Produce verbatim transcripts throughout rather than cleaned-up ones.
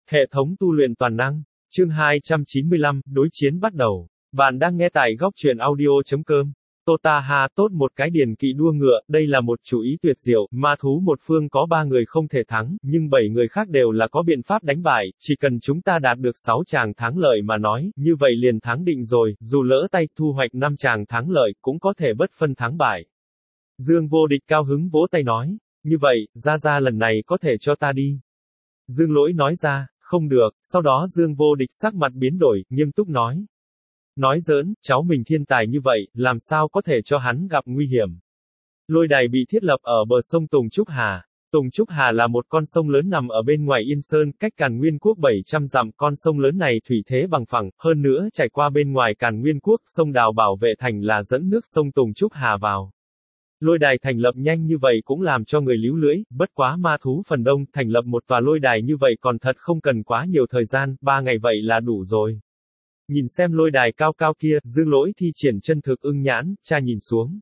Hệ thống tu luyện toàn năng. Chương hai trăm chín mươi lăm, đối chiến bắt đầu. Bạn đang nghe tại góc truyện audio.com. Totaha tốt một cái điền kỵ đua ngựa, đây là một chủ ý tuyệt diệu, ma thú một phương có ba người không thể thắng, nhưng bảy người khác đều là có biện pháp đánh bại, chỉ cần chúng ta đạt được sáu chàng thắng lợi mà nói, như vậy liền thắng định rồi, dù lỡ tay thu hoạch năm chàng thắng lợi, cũng có thể bất phân thắng bại. Dương Vô Địch cao hứng vỗ tay nói, như vậy, ra ra lần này có thể cho ta đi. Dương Lỗi nói ra, không được, sau đó Dương Vô Địch sắc mặt biến đổi, nghiêm túc nói. Nói giỡn, cháu mình thiên tài như vậy, làm sao có thể cho hắn gặp nguy hiểm. Lôi đài bị thiết lập ở bờ sông Tùng Trúc Hà. Tùng Trúc Hà là một con sông lớn nằm ở bên ngoài Yên Sơn, cách Càn Nguyên Quốc bảy trăm dặm, con sông lớn này thủy thế bằng phẳng, hơn nữa trải qua bên ngoài Càn Nguyên Quốc, sông đào bảo vệ thành là dẫn nước sông Tùng Trúc Hà vào. Lôi đài thành lập nhanh như vậy cũng làm cho người líu lưỡi, bất quá ma thú phần đông, thành lập một tòa lôi đài như vậy còn thật không cần quá nhiều thời gian, ba ngày vậy là đủ rồi. Nhìn xem lôi đài cao cao kia, Dương Lỗi thi triển chân thực ưng nhãn, tra nhìn xuống.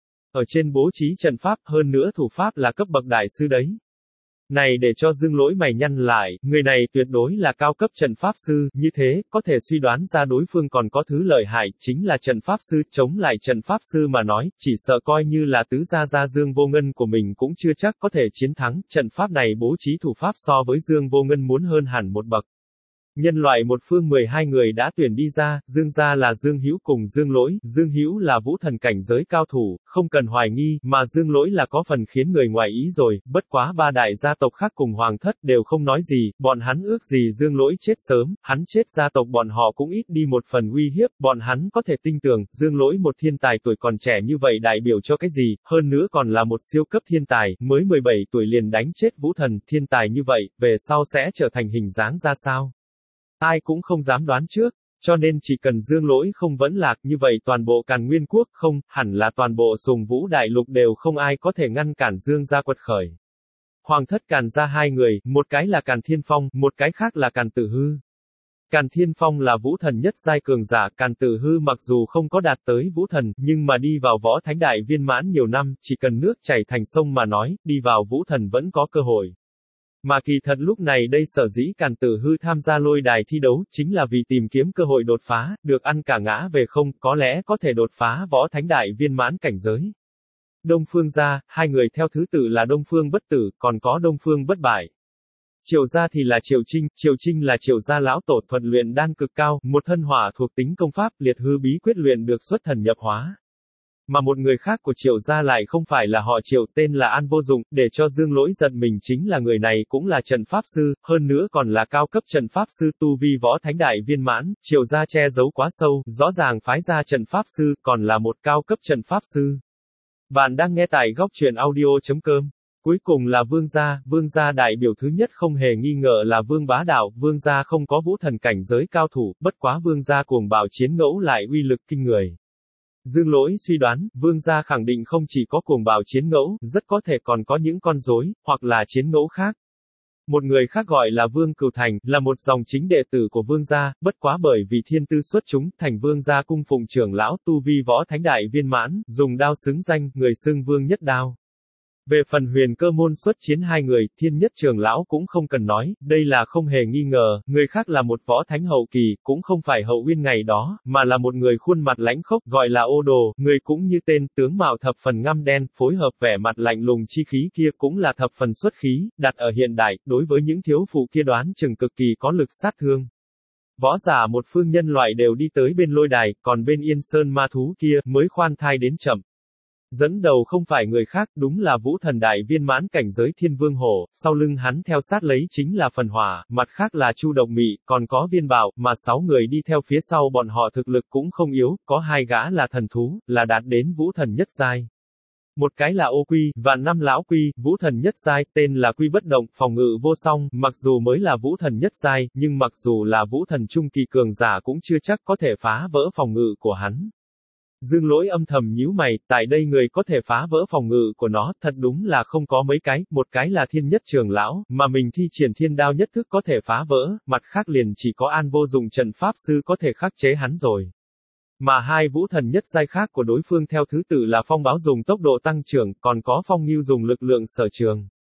Ở trên bố trí trận pháp, hơn nữa thủ pháp là cấp bậc đại sư đấy. Này để cho Dương Lỗi mày nhăn lại, người này tuyệt đối là cao cấp trận pháp sư, như thế, có thể suy đoán ra đối phương còn có thứ lợi hại, chính là trận pháp sư, chống lại trận pháp sư mà nói, chỉ sợ coi như là tứ gia gia Dương Vô Ngân của mình cũng chưa chắc có thể chiến thắng, trận pháp này bố trí thủ pháp so với Dương Vô Ngân muốn hơn hẳn một bậc. Nhân loại một phương mười hai người đã tuyển đi ra, Dương gia là Dương Hữu cùng Dương Lỗi, Dương Hữu là vũ thần cảnh giới cao thủ, không cần hoài nghi, mà Dương Lỗi là có phần khiến người ngoài ý rồi, bất quá ba đại gia tộc khác cùng hoàng thất đều không nói gì, bọn hắn ước gì Dương Lỗi chết sớm, hắn chết gia tộc bọn họ cũng ít đi một phần uy hiếp, bọn hắn có thể tin tưởng, Dương Lỗi một thiên tài tuổi còn trẻ như vậy đại biểu cho cái gì, hơn nữa còn là một siêu cấp thiên tài, mới mười bảy tuổi liền đánh chết vũ thần, thiên tài như vậy, về sau sẽ trở thành hình dáng ra sao? Ai cũng không dám đoán trước, cho nên chỉ cần Dương Lỗi không vẫn lạc như vậy toàn bộ Càn Nguyên Quốc không, hẳn là toàn bộ Sùng Vũ Đại Lục đều không ai có thể ngăn cản Dương gia quật khởi. Hoàng thất Càn gia hai người, một cái là Càn Thiên Phong, một cái khác là Càn Tử Hư. Càn Thiên Phong là vũ thần nhất giai cường giả, Càn Tử Hư mặc dù không có đạt tới vũ thần, nhưng mà đi vào võ thánh đại viên mãn nhiều năm, chỉ cần nước chảy thành sông mà nói, đi vào vũ thần vẫn có cơ hội. Mà kỳ thật lúc này đây sở dĩ Càn Tử Hư tham gia lôi đài thi đấu, chính là vì tìm kiếm cơ hội đột phá, được ăn cả ngã về không, có lẽ có thể đột phá võ thánh đại viên mãn cảnh giới. Đông Phương gia, hai người theo thứ tự là Đông Phương Bất Tử, còn có Đông Phương Bất Bại. Triệu gia thì là Triệu Trinh, Triệu Trinh là Triệu gia lão tổ thuật luyện đan cực cao, một thân hỏa thuộc tính công pháp, liệt hư bí quyết luyện được xuất thần nhập hóa. Mà một người khác của Triệu gia lại không phải là họ Triệu, tên là An Vô Dụng, để cho Dương Lỗi giật mình chính là người này cũng là trận pháp sư, hơn nữa còn là cao cấp trận pháp sư tu vi võ thánh đại viên mãn, Triệu gia che giấu quá sâu, rõ ràng phái ra trận pháp sư, còn là một cao cấp trận pháp sư. Bạn đang nghe tại góc truyện audio.com. Cuối cùng là Vương gia, Vương gia đại biểu thứ nhất không hề nghi ngờ là Vương Bá Đạo, Vương gia không có vũ thần cảnh giới cao thủ, bất quá Vương gia cuồng bạo chiến ngẫu lại uy lực kinh người. Dương Lỗi suy đoán, Vương gia khẳng định không chỉ có cuồng bạo chiến ngẫu, rất có thể còn có những con rối, hoặc là chiến ngẫu khác. Một người khác gọi là Vương Cửu Thành, là một dòng chính đệ tử của Vương gia, bất quá bởi vì thiên tư xuất chúng, thành Vương gia cung phụng trưởng lão tu vi võ thánh đại viên mãn, dùng đao xứng danh, người xưng Vương Nhất Đao. Về phần Huyền Cơ môn xuất chiến hai người, Thiên Nhất trưởng lão cũng không cần nói, đây là không hề nghi ngờ, người khác là một võ thánh hậu kỳ, cũng không phải Hậu Uyên ngày đó, mà là một người khuôn mặt lãnh khốc, gọi là Ô Đồ, người cũng như tên, tướng mạo thập phần ngăm đen, phối hợp vẻ mặt lạnh lùng chi khí kia cũng là thập phần xuất khí, đặt ở hiện đại, đối với những thiếu phụ kia đoán chừng cực kỳ có lực sát thương. Võ giả một phương nhân loại đều đi tới bên lôi đài, còn bên Yên Sơn ma thú kia, mới khoan thai đến chậm. Dẫn đầu không phải người khác, đúng là vũ thần đại viên mãn cảnh giới Thiên Vương Hổ, sau lưng hắn theo sát lấy chính là Phần Hỏa, mặt khác là Chu Độc Mị, còn có Viên Bảo, mà sáu người đi theo phía sau bọn họ thực lực cũng không yếu, có hai gã là thần thú, là đạt đến vũ thần nhất giai. Một cái là Ô Quy, Vạn Năm Lão Quy, vũ thần nhất giai, tên là Quy Bất Động, phòng ngự vô song, mặc dù mới là vũ thần nhất giai, nhưng mặc dù là vũ thần trung kỳ cường giả cũng chưa chắc có thể phá vỡ phòng ngự của hắn. Dương Lỗi âm thầm nhíu mày, tại đây người có thể phá vỡ phòng ngự của nó, thật đúng là không có mấy cái, một cái là Thiên Nhất trưởng lão, mà mình thi triển thiên đao nhất thức có thể phá vỡ, mặt khác liền chỉ có An Vô Dụng trận pháp sư có thể khắc chế hắn rồi. Mà hai vũ thần nhất giai khác của đối phương theo thứ tự là Phong Báo dùng tốc độ tăng trưởng, còn có Phong Ngưu dùng lực lượng sở trường.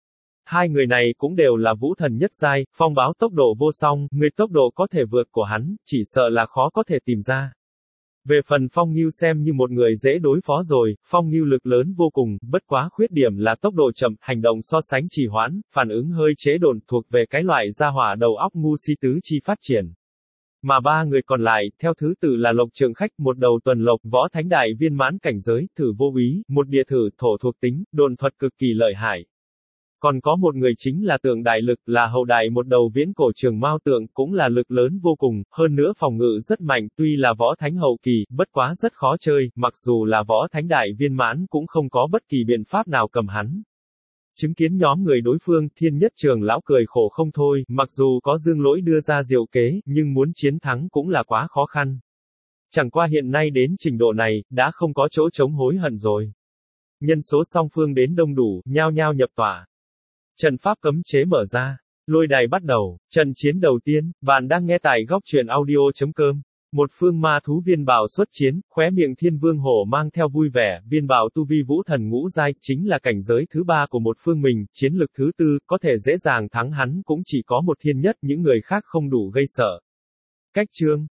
Hai người này cũng đều là vũ thần nhất giai, phong báo tốc độ vô song, người tốc độ có thể vượt của hắn, chỉ sợ là khó có thể tìm ra. Về phần Phong Ngưu xem như một người dễ đối phó rồi, Phong Ngưu lực lớn vô cùng, bất quá khuyết điểm là tốc độ chậm, hành động so sánh trì hoãn, phản ứng hơi chế độn, thuộc về cái loại gia hỏa đầu óc ngu si tứ chi phát triển. Mà ba người còn lại, theo thứ tự là Lộc Trượng Khách, một đầu tuần lộc, võ thánh đại viên mãn cảnh giới, thử vô úy, một địa thử, thổ thuộc tính, độn thuật cực kỳ lợi hại. Còn có một người chính là Tượng Đại Lực, là hậu đại một đầu viễn cổ trường mao tượng, cũng là lực lớn vô cùng, hơn nữa phòng ngự rất mạnh, tuy là võ thánh hậu kỳ, bất quá rất khó chơi, mặc dù là võ thánh đại viên mãn cũng không có bất kỳ biện pháp nào cầm hắn. Chứng kiến nhóm người đối phương, Thiên Nhất Trường lão cười khổ không thôi, mặc dù có Dương Lỗi đưa ra diệu kế, nhưng muốn chiến thắng cũng là quá khó khăn. Chẳng qua hiện nay đến trình độ này, đã không có chỗ chống hối hận rồi. Nhân số song phương đến đông đủ, nhao nhao nhập tỏa. Trận pháp cấm chế mở ra. Lôi đài bắt đầu. Trận chiến đầu tiên, bạn đang nghe tại góc truyện audio.com. Một phương ma thú viên bảo xuất chiến, khóe miệng Thiên Vương Hổ mang theo vui vẻ, viên bảo tu vi vũ thần ngũ giai, chính là cảnh giới thứ ba của một phương mình, chiến lực thứ tư, có thể dễ dàng thắng hắn cũng chỉ có một thiên nhất, những người khác không đủ gây sợ. Cách chương.